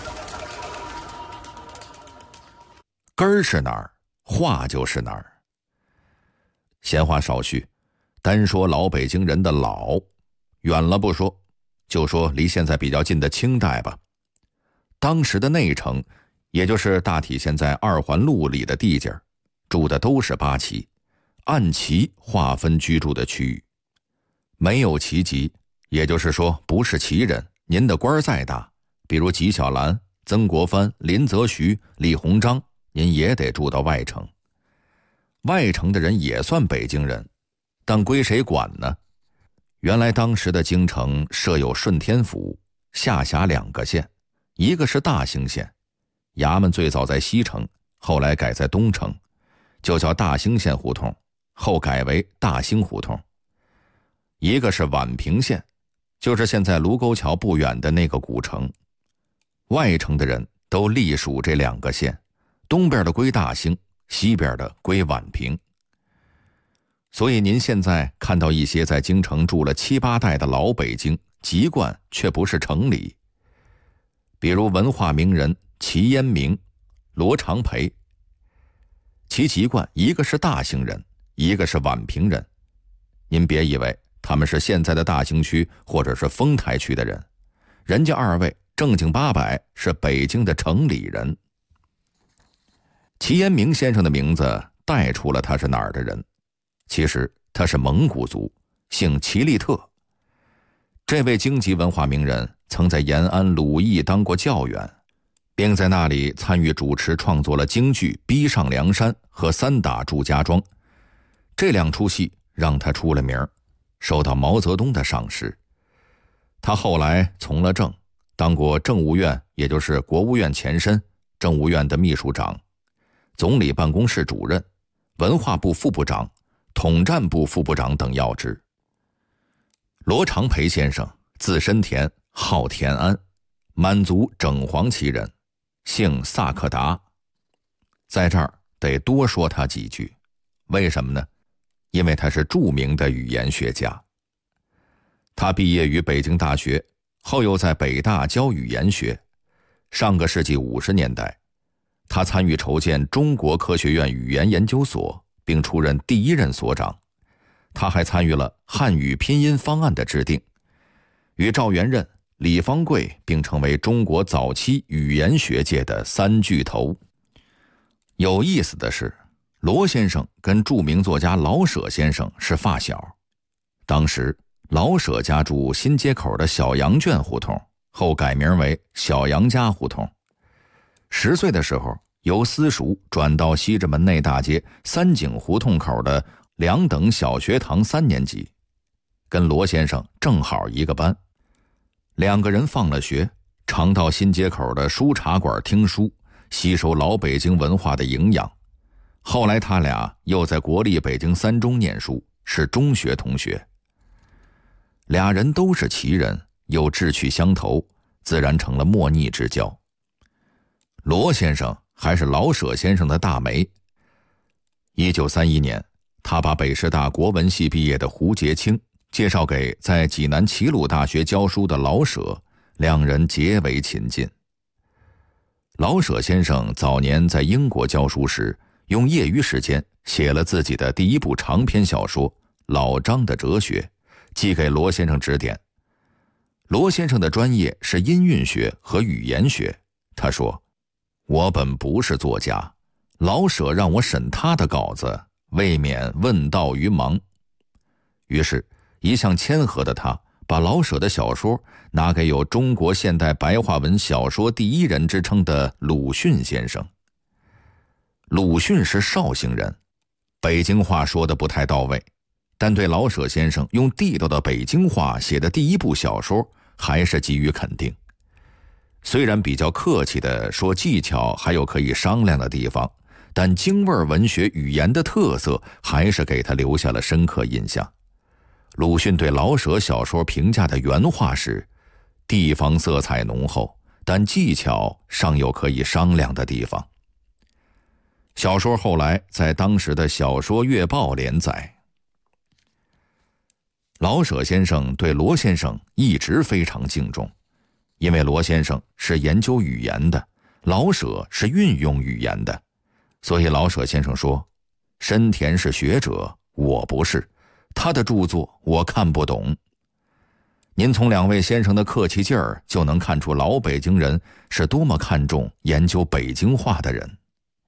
根儿是哪儿，话就是哪儿。闲话少叙，单说老北京人的老，远了不说，就说离现在比较近的清代吧。当时的内城，也就是大体现在二环路里的地界，住的都是八旗，按旗划分居住的区域。没有旗籍，也就是说不是旗人，您的官再大，比如纪晓岚、曾国藩、林则徐、李鸿章，您也得住到外城。外城的人也算北京人，但归谁管呢？原来当时的京城设有顺天府，下辖2个县，一个是大兴县，衙门最早在西城，后来改在东城，就叫大兴县胡同，后改为大兴胡同。一个是宛平县，就是现在卢沟桥不远的那个古城。外城的人都隶属这2个县，东边的归大兴，西边的归宛平。所以您现在看到一些在京城住了7、8代的老北京，籍贯却不是城里。比如文化名人齐烟明、罗长培，其籍贯一个是大兴人，一个是宛平人。您别以为他们是现在的大兴区或者是丰台区的人，人家2位正经八百是北京的城里人。齐烟明先生的名字带出了他是哪儿的人，其实他是蒙古族，姓齐利特。这位京籍文化名人曾在延安鲁艺当过教员，并在那里参与主持创作了京剧《逼上梁山》和《三打祝家庄》，这2出戏让他出了名，受到毛泽东的赏识。他后来从了政，当过政务院，也就是国务院前身，政务院的秘书长，总理办公室主任，文化部副部长，统战部副部长等要职。罗长培先生字申田，号田安，满族整黄旗人，姓萨克达。在这儿得多说他几句，为什么呢？因为他是著名的语言学家。他毕业于北京大学，后又在北大教语言学。上个世纪50年代，他参与筹建中国科学院语言研究所，并出任第1任所长。他还参与了汉语拼音方案的制定，与赵元任、李方贵并成为中国早期语言学界的3巨头。有意思的是，罗先生跟著名作家老舍先生是发小。当时老舍家住新街口的小羊圈胡同，后改名为小杨家胡同。10岁的时候，由私塾转到西直门内大街三井胡同口的2等小学堂3年级，跟罗先生正好一个班。2个人放了学，常到新街口的书茶馆听书，吸收老北京文化的营养。后来他俩又在国立北京3中念书，是中学同学。俩人都是旗人，又志趣相投，自然成了莫逆之交。罗先生还是老舍先生的大媒。1931年，他把北师大国文系毕业的胡洁清介绍给在济南齐鲁大学教书的老舍，2人结为亲近。老舍先生早年在英国教书时，用业余时间写了自己的第1部长篇小说《老张的哲学》，寄给罗先生指点。罗先生的专业是音韵学和语言学，他说：“我本不是作家，老舍让我审他的稿子，未免问道于盲。”于是一向谦和的他把老舍的小说拿给有中国现代白话文小说第1人之称的鲁迅先生。鲁迅是绍兴人，北京话说得不太到位，但对老舍先生用地道的北京话写的第1部小说还是给予肯定。 虽然比较客气地说技巧还有可以商量的地方，但京味文学语言的特色还是给他留下了深刻印象。鲁迅对老舍小说评价的原话是：地方色彩浓厚，但技巧尚有可以商量的地方。小说后来在当时的小说月报连载。老舍先生对罗先生一直非常敬重，因为罗先生是研究语言的，老舍是运用语言的，所以老舍先生说：深田是学者，我不是，他的著作我看不懂。您从两位先生的客气劲儿就能看出老北京人是多么看重研究北京话的人。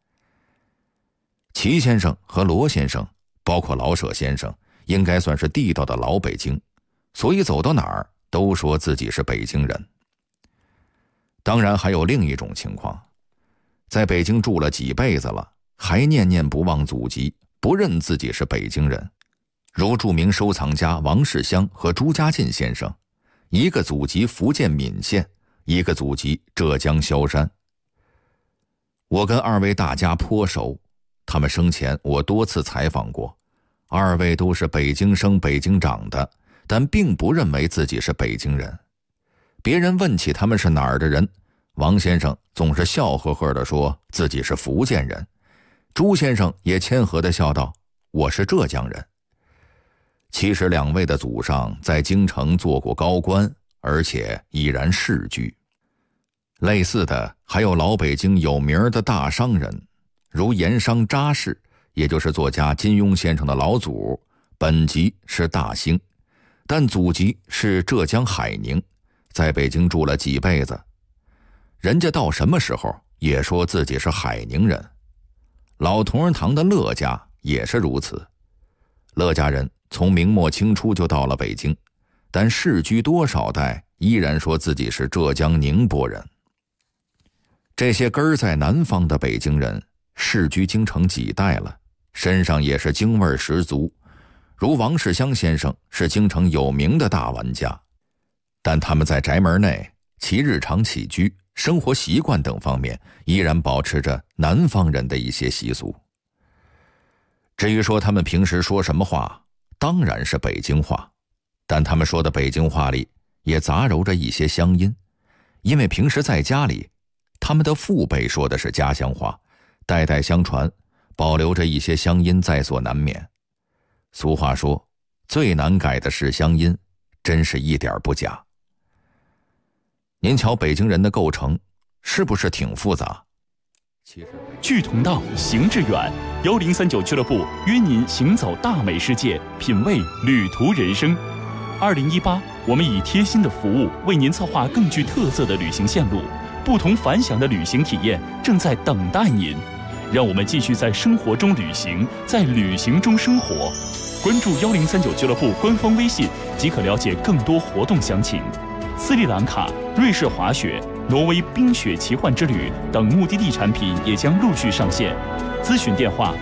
齐先生和罗先生，包括老舍先生，应该算是地道的老北京，所以走到哪儿都说自己是北京人。当然还有另一种情况，在北京住了几辈子了，还念念不忘祖籍，不认自己是北京人，如著名收藏家王世襄和朱家进先生，一个祖籍福建闽县，一个祖籍浙江萧山。我跟二位大家颇熟，他们生前我多次采访过，二位都是北京生北京长的，但并不认为自己是北京人。别人问起他们是哪儿的人，王先生总是笑呵呵地说自己是福建人，朱先生也谦和地笑道：我是浙江人。其实两位的祖上在京城做过高官，而且依然世居。类似的还有老北京有名的大商人，如盐商查氏，也就是作家金庸先生的老祖，本籍是大兴，但祖籍是浙江海宁，在北京住了几辈子。人家到什么时候也说自己是海宁人。老同仁堂的乐家也是如此，乐家人从明末清初就到了北京，但世居多少代依然说自己是浙江宁波人。这些根儿在南方的北京人世居京城几代了，身上也是京味十足，如王世襄先生是京城有名的大玩家，但他们在宅门内其日常起居、生活习惯等方面依然保持着南方人的一些习俗。至于说他们平时说什么话，当然是北京话，但他们说的北京话里也杂糅着一些乡音，因为平时在家里他们的父辈说的是家乡话，代代相传，保留着一些乡音在所难免。俗话说，最难改的是乡音，真是一点不假。您瞧北京人的构成是不是挺复杂？ 志同道，行致远，1039俱乐部约您行走大美世界，品味旅途人生。2018，我们以贴心的服务为您策划更具特色的旅行线路，不同凡响的旅行体验正在等待您。让我们继续在生活中旅行，在旅行中生活。关注1039俱乐部官方微信即可了解更多活动详情。斯里兰卡、瑞士滑雪、挪威冰雪奇幻之旅等目的地产品也将陆续上线。咨询电话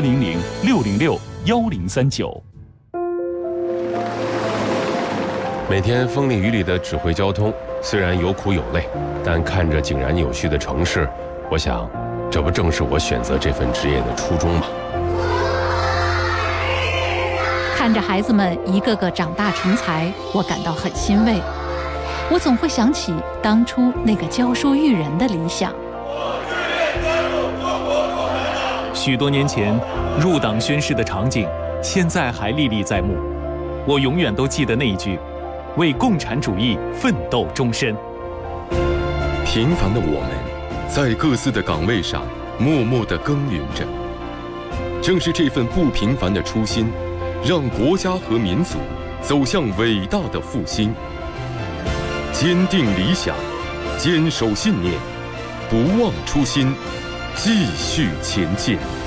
400-606-1039。 每天风里雨里的指挥交通，虽然有苦有累，但看着井然有序的城市，我想，这不正是我选择这份职业的初衷吗？ 看着孩子们一个个长大成才，我感到很欣慰。我总会想起当初那个教书育人的理想。 许多年前入党宣誓的场景，现在还历历在目。我永远都记得那一句：为共产主义奋斗终身。 平凡的我们，在各自的岗位上默默地耕耘着。正是这份不平凡的初心，让国家和民族走向伟大的复兴。坚定理想，坚守信念，不忘初心，继续前进。